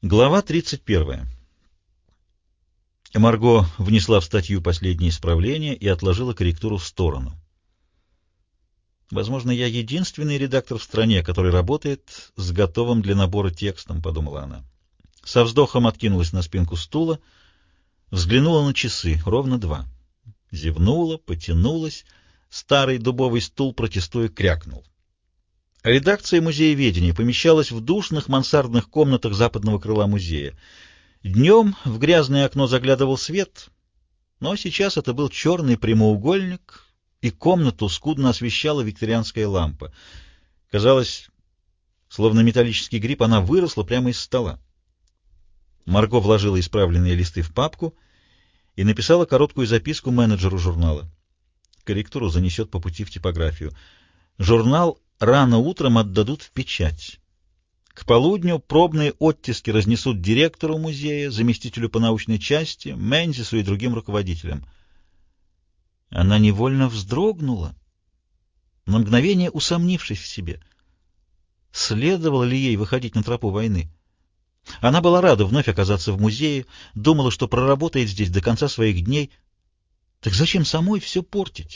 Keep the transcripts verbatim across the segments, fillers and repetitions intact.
Глава тридцать первая. Марго внесла в статью последние исправления и отложила корректуру в сторону. «Возможно, я единственный редактор в стране, который работает с готовым для набора текстом», — подумала она. Со вздохом откинулась на спинку стула, взглянула на часы, ровно два. Зевнула, потянулась, старый дубовый стул, протестуя, крякнул. Редакция музееведения помещалась в душных мансардных комнатах западного крыла музея. Днем в грязное окно заглядывал свет, но сейчас это был черный прямоугольник, и комнату скудно освещала викторианская лампа. Казалось, словно металлический гриб, она выросла прямо из стола. Марго вложила исправленные листы в папку и написала короткую записку менеджеру журнала. Корректуру занесет по пути в типографию. Журнал рано утром отдадут в печать. К полудню пробные оттиски разнесут директору музея, заместителю по научной части, Мензису и другим руководителям. Она невольно вздрогнула, на мгновение усомнившись в себе. Следовало ли ей выходить на тропу войны? Она была рада вновь оказаться в музее, думала, что проработает здесь до конца своих дней. Так зачем самой все портить?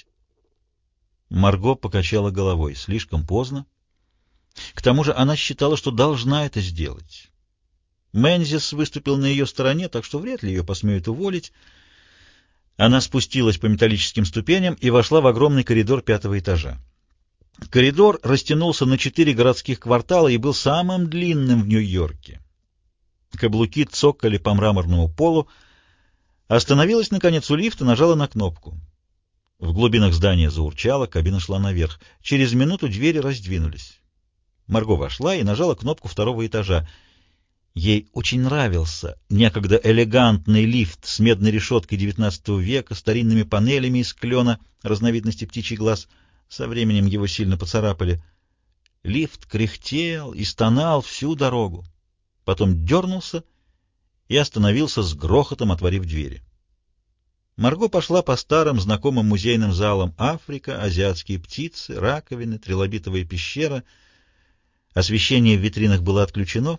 Марго покачала головой. Слишком поздно. К тому же она считала, что должна это сделать. Мензис выступил на ее стороне, так что вряд ли ее посмеют уволить. Она спустилась по металлическим ступеням и вошла в огромный коридор пятого этажа. Коридор растянулся на четыре городских квартала и был самым длинным в Нью-Йорке. Каблуки цокали по мраморному полу. Остановилась, наконец, у лифта, нажала на кнопку. В глубинах здания заурчало, кабина шла наверх. Через минуту двери раздвинулись. Марго вошла и нажала кнопку второго этажа. Ей очень нравился некогда элегантный лифт с медной решеткой девятнадцатого века, старинными панелями из клена разновидности птичий глаз. Со временем его сильно поцарапали. Лифт кряхтел и стонал всю дорогу. Потом дернулся и остановился с грохотом, отворив двери. Марго пошла по старым знакомым музейным залам: Африка, азиатские птицы, раковины, трилобитовая пещера. Освещение в витринах было отключено,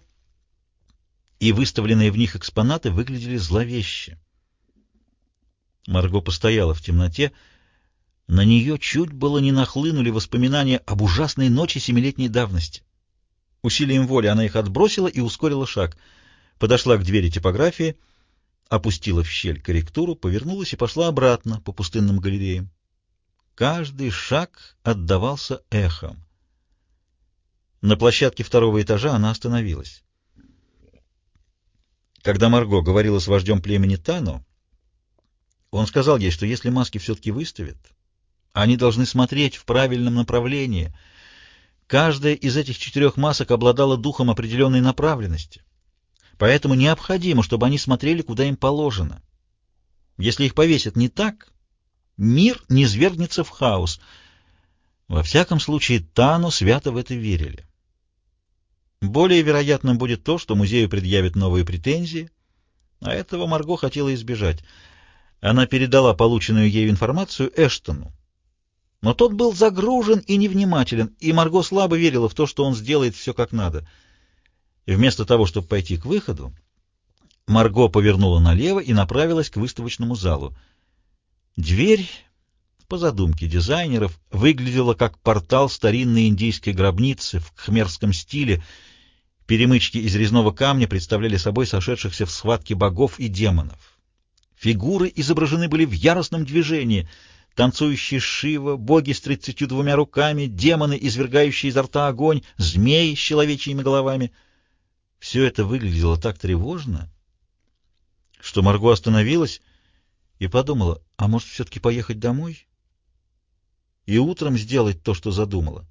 и выставленные в них экспонаты выглядели зловеще. Марго постояла в темноте. На нее чуть было не нахлынули воспоминания об ужасной ночи семилетней давности. Усилием воли она их отбросила и ускорила шаг. Подошла к двери типографии, опустила в щель корректуру, повернулась и пошла обратно по пустынным галереям. Каждый шаг отдавался эхом. На площадке второго этажа она остановилась. Когда Марго говорила с вождем племени Тано, он сказал ей, что если маски все-таки выставят, они должны смотреть в правильном направлении. Каждая из этих четырех масок обладала духом определенной направленности. Поэтому необходимо, чтобы они смотрели, куда им положено. Если их повесят не так, мир низвергнется в хаос. Во всяком случае, Тано свято в это верили. Более вероятным будет то, что музею предъявят новые претензии, а этого Марго хотела избежать. Она передала полученную ею информацию Эштону. Но тот был загружен и невнимателен, и Марго слабо верила в то, что он сделает все как надо. И вместо того, чтобы пойти к выходу, Марго повернула налево и направилась к выставочному залу. Дверь, по задумке дизайнеров, выглядела как портал старинной индийской гробницы в кхмерском стиле. Перемычки из резного камня представляли собой сошедшихся в схватке богов и демонов. Фигуры изображены были в яростном движении: танцующий Шива, боги с тридцатью двумя руками, демоны, извергающие изо рта огонь, змеи с человечьими головами. Все это выглядело так тревожно, что Марго остановилась и подумала, а может все-таки поехать домой и утром сделать то, что задумала.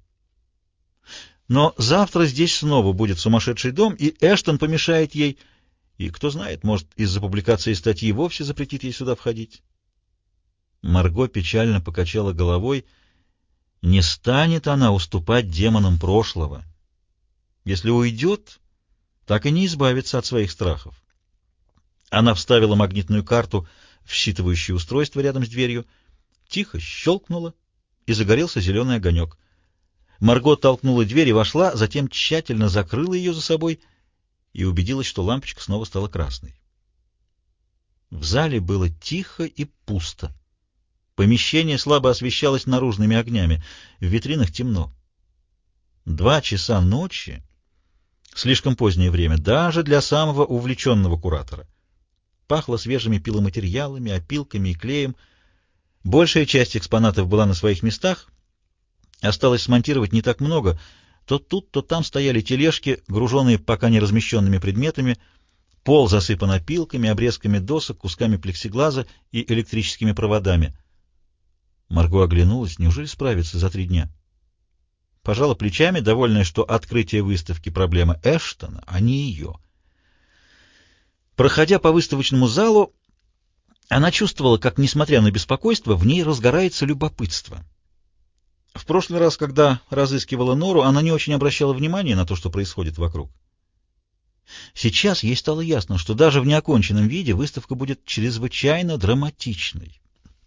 Но завтра здесь снова будет сумасшедший дом, и Эштон помешает ей, и, кто знает, может, из-за публикации статьи вовсе запретит ей сюда входить. Марго печально покачала головой. Не станет она уступать демонам прошлого. Если уйдет, так и не избавится от своих страхов. Она вставила магнитную карту в считывающее устройство рядом с дверью, тихо щелкнула, и загорелся зеленый огонек. Марго толкнула дверь и вошла, затем тщательно закрыла ее за собой и убедилась, что лампочка снова стала красной. В зале было тихо и пусто. Помещение слабо освещалось наружными огнями, в витринах темно. Два часа ночи — слишком позднее время, даже для самого увлеченного куратора. Пахло свежими пиломатериалами, опилками и клеем. Большая часть экспонатов была на своих местах. Осталось смонтировать не так много. То тут, то там стояли тележки, груженные пока не размещенными предметами. Пол засыпан опилками, обрезками досок, кусками плексиглаза и электрическими проводами. Марго оглянулась. Неужели справится за три дня? Пожала плечами, довольная, что открытие выставки — проблема Эштона, а не ее. Проходя по выставочному залу, она чувствовала, как, несмотря на беспокойство, в ней разгорается любопытство. В прошлый раз, когда разыскивала Нору, она не очень обращала внимания на то, что происходит вокруг. Сейчас ей стало ясно, что даже в неоконченном виде выставка будет чрезвычайно драматичной.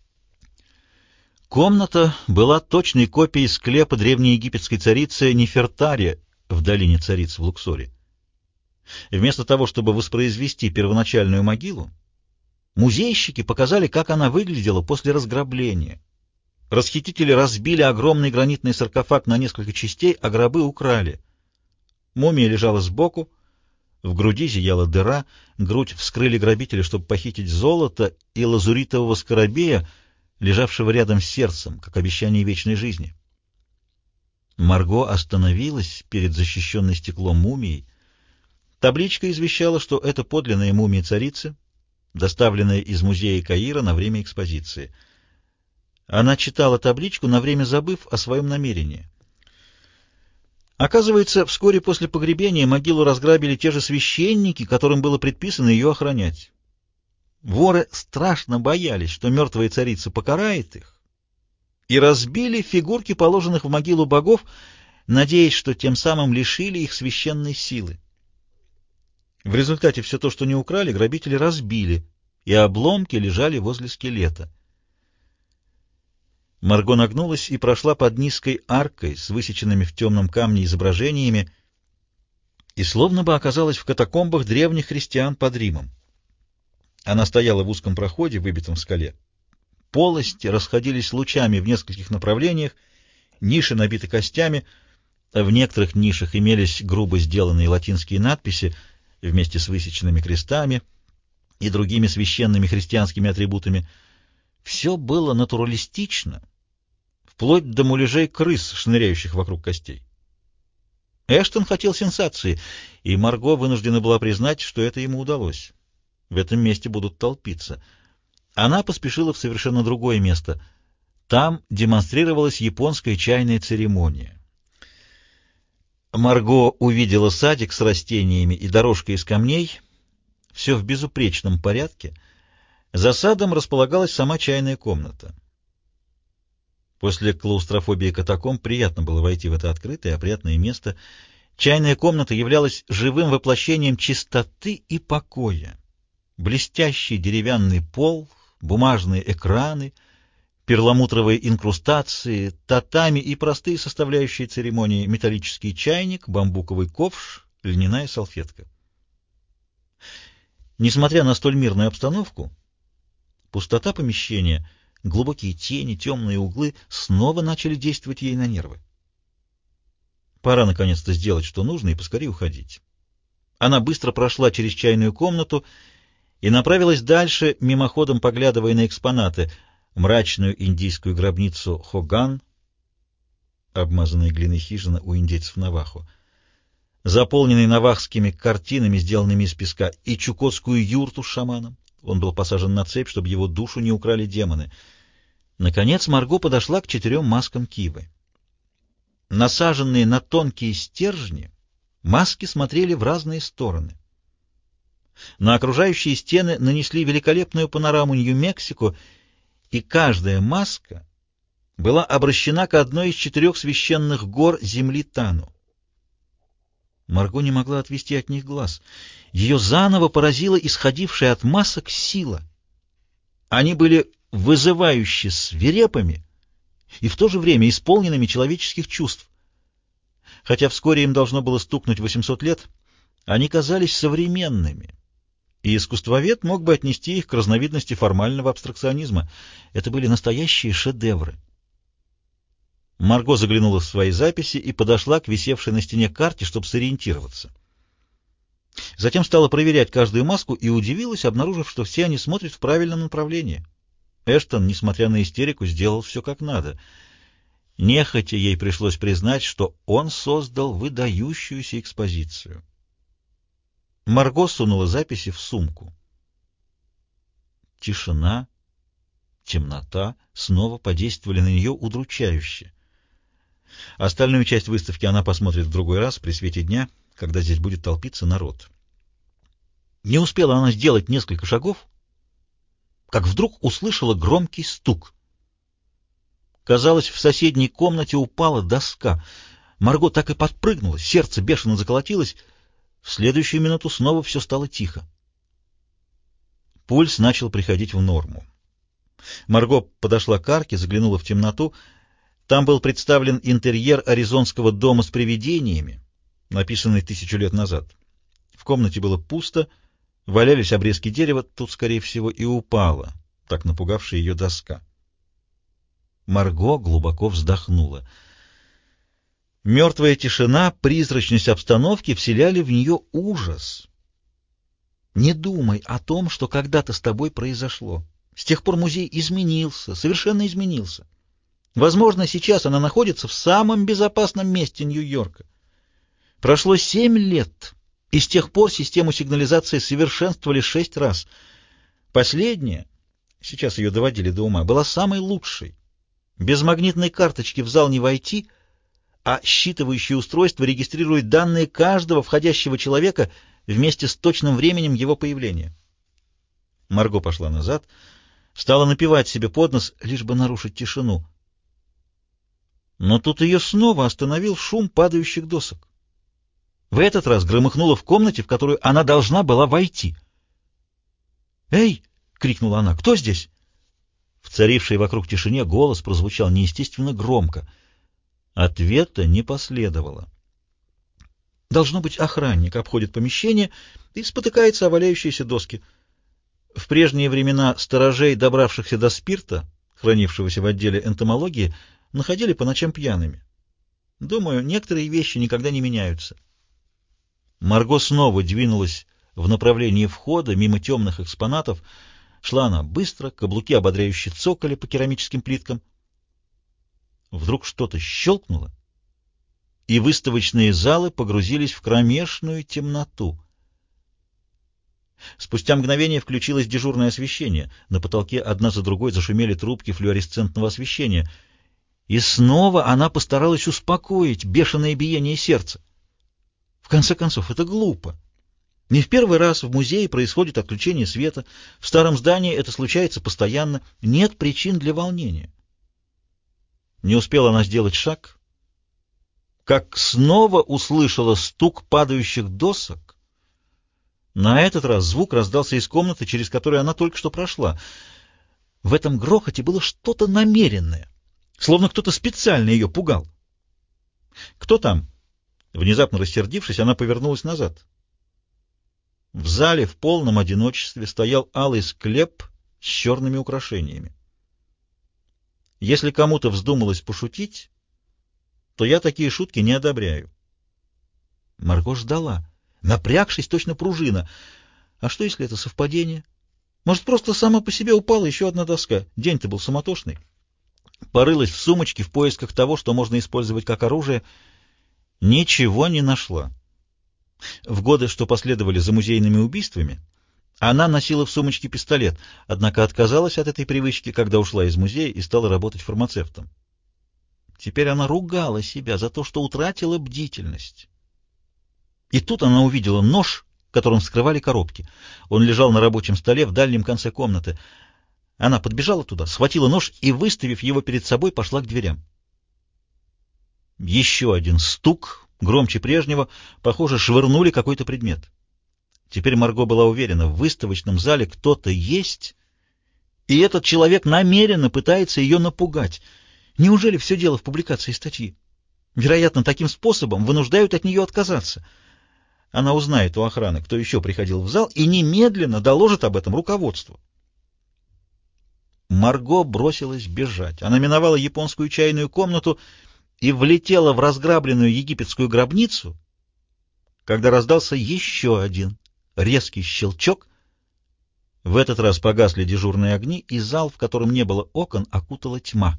Комната была точной копией склепа древнеегипетской царицы Нефертари в долине цариц в Луксоре. Вместо того, чтобы воспроизвести первоначальную могилу, музейщики показали, как она выглядела после разграбления. Расхитители разбили огромный гранитный саркофаг на несколько частей, а гробы украли. Мумия лежала сбоку, в груди зияла дыра, грудь вскрыли грабители, чтобы похитить золото и лазуритового скоробея, лежавшего рядом с сердцем, как обещание вечной жизни. Марго остановилась перед защищенной стеклом мумией. Табличка извещала, что это подлинная мумия царицы, доставленная из музея Каира на время экспозиции. Она читала табличку, на время забыв о своем намерении. Оказывается, вскоре после погребения могилу разграбили те же священники, которым было предписано ее охранять. Воры страшно боялись, что мертвая царица покарает их, и разбили фигурки положенных в могилу богов, надеясь, что тем самым лишили их священной силы. В результате все то, что не украли, грабители разбили, и обломки лежали возле скелета. Марго нагнулась и прошла под низкой аркой с высеченными в темном камне изображениями и словно бы оказалась в катакомбах древних христиан под Римом. Она стояла в узком проходе, выбитом в скале. Полости расходились лучами в нескольких направлениях, ниши набиты костями, а в некоторых нишах имелись грубо сделанные латинские надписи вместе с высеченными крестами и другими священными христианскими атрибутами. Все было натуралистично, вплоть до муляжей крыс, шныряющих вокруг костей. Эштон хотел сенсации, и Марго вынуждена была признать, что это ему удалось. В этом месте будут толпиться. Она поспешила в совершенно другое место. Там демонстрировалась японская чайная церемония. Марго увидела садик с растениями и дорожкой из камней. Все в безупречном порядке. За садом располагалась сама чайная комната. После клаустрофобии катакомб приятно было войти в это открытое, опрятное место. Чайная комната являлась живым воплощением чистоты и покоя. Блестящий деревянный пол, бумажные экраны, перламутровые инкрустации, татами и простые составляющие церемонии: металлический чайник, бамбуковый ковш, льняная салфетка. Несмотря на столь мирную обстановку, пустота помещения, глубокие тени, темные углы снова начали действовать ей на нервы. Пора наконец-то сделать, что нужно, и поскорее уходить. Она быстро прошла через чайную комнату и направилась дальше, мимоходом поглядывая на экспонаты: мрачную индийскую гробницу Хоган, обмазанная глиной хижина у индейцев Навахо, заполненный навахскими картинами, сделанными из песка, и чукотскую юрту с шаманом. Он был посажен на цепь, чтобы его душу не украли демоны. Наконец Марго подошла к четырем маскам кивы. Насаженные на тонкие стержни, маски смотрели в разные стороны. На окружающие стены нанесли великолепную панораму Нью-Мексико, и каждая маска была обращена к одной из четырех священных гор земли Тану. Марго не могла отвести от них глаз. Ее заново поразила исходившая от масок сила. Они были вызывающе свирепыми и в то же время исполненными человеческих чувств. Хотя вскоре им должно было стукнуть восемьсот лет, Они казались современными, и искусствовед мог бы отнести их к разновидности формального абстракционизма. Это были настоящие шедевры. Марго заглянула в свои записи и подошла к висевшей на стене карте, чтобы сориентироваться. Затем стала проверять каждую маску и удивилась, обнаружив, что все они смотрят в правильном направлении. Эштон, несмотря на истерику, сделал все как надо. Нехотя ей пришлось признать, что он создал выдающуюся экспозицию. Марго сунула записи в сумку. Тишина, темнота снова подействовали на нее удручающе. Остальную часть выставки она посмотрит в другой раз при свете дня, когда здесь будет толпиться народ. Не успела она сделать несколько шагов, как вдруг услышала громкий стук. Казалось, в соседней комнате упала доска. Марго так и подпрыгнула, сердце бешено заколотилось. В следующую минуту снова все стало тихо. Пульс начал приходить в норму. Марго подошла к арке, заглянула в темноту. Там был представлен интерьер аризонского дома с привидениями, написанный тысячу лет назад. В комнате было пусто, валялись обрезки дерева, тут, скорее всего, и упала, так напугавшая ее доска. Марго глубоко вздохнула. Мертвая тишина, призрачность обстановки вселяли в нее ужас. Не думай о том, что когда-то с тобой произошло. С тех пор музей изменился, совершенно изменился. Возможно, сейчас она находится в самом безопасном месте Нью-Йорка. Прошло семь лет, и с тех пор систему сигнализации совершенствовали шесть раз. Последняя, сейчас ее доводили до ума, была самой лучшей. Без магнитной карточки в зал не войти, а считывающее устройство регистрирует данные каждого входящего человека вместе с точным временем его появления. Марго пошла назад, стала напевать себе под нос, лишь бы нарушить тишину. Но тут ее снова остановил шум падающих досок. В этот раз громыхнуло в комнате, в которую она должна была войти. «Эй!» — крикнула она. «Кто здесь?» В царившей вокруг тишине голос прозвучал неестественно громко. Ответа не последовало. Должно быть, охранник обходит помещение и спотыкается о валяющиеся доски. В прежние времена сторожей, добравшихся до спирта, хранившегося в отделе энтомологии, находили по ночам пьяными. Думаю, некоторые вещи никогда не меняются. Марго снова двинулась в направлении входа, мимо темных экспонатов. Шла она быстро, каблуки ободряюще цокали по керамическим плиткам. Вдруг что-то щелкнуло, и выставочные залы погрузились в кромешную темноту. Спустя мгновение включилось дежурное освещение. На потолке одна за другой зашумели трубки флуоресцентного освещения. И снова она постаралась успокоить бешеное биение сердца. В конце концов, это глупо. Не в первый раз в музее происходит отключение света. В старом здании это случается постоянно. Нет причин для волнения. Не успела она сделать шаг, как снова услышала стук падающих досок. На этот раз звук раздался из комнаты, через которую она только что прошла. В этом грохоте было что-то намеренное, словно кто-то специально ее пугал. «Кто там?» Внезапно рассердившись, она повернулась назад. В зале в полном одиночестве стоял алый склеп с черными украшениями. Если кому-то вздумалось пошутить, то я такие шутки не одобряю. Марго ждала, напрягшись, точно пружина. А что, если это совпадение? Может, просто сама по себе упала еще одна доска? День-то был суматошный. Порылась в сумочке в поисках того, что можно использовать как оружие. Ничего не нашла. В годы, что последовали за музейными убийствами, она носила в сумочке пистолет, однако отказалась от этой привычки, когда ушла из музея и стала работать фармацевтом. Теперь она ругала себя за то, что утратила бдительность. И тут она увидела нож, которым вскрывали коробки. Он лежал на рабочем столе в дальнем конце комнаты. Она подбежала туда, схватила нож и, выставив его перед собой, пошла к дверям. Еще один стук, громче прежнего, похоже, швырнули какой-то предмет. Теперь Марго была уверена, в выставочном зале кто-то есть, и этот человек намеренно пытается ее напугать. Неужели все дело в публикации статьи? Вероятно, таким способом вынуждают от нее отказаться. Она узнает у охраны, кто еще приходил в зал, и немедленно доложит об этом руководству. Марго бросилась бежать. Она миновала японскую чайную комнату и влетела в разграбленную египетскую гробницу, когда раздался еще один резкий щелчок. В этот раз погасли дежурные огни, и зал, в котором не было окон, окутала тьма.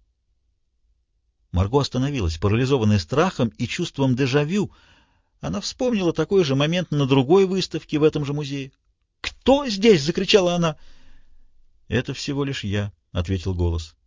Марго остановилась, парализованная страхом и чувством дежавю. Она вспомнила такой же момент на другой выставке в этом же музее. «Кто здесь?» — закричала она. «Это всего лишь я», — ответил голос.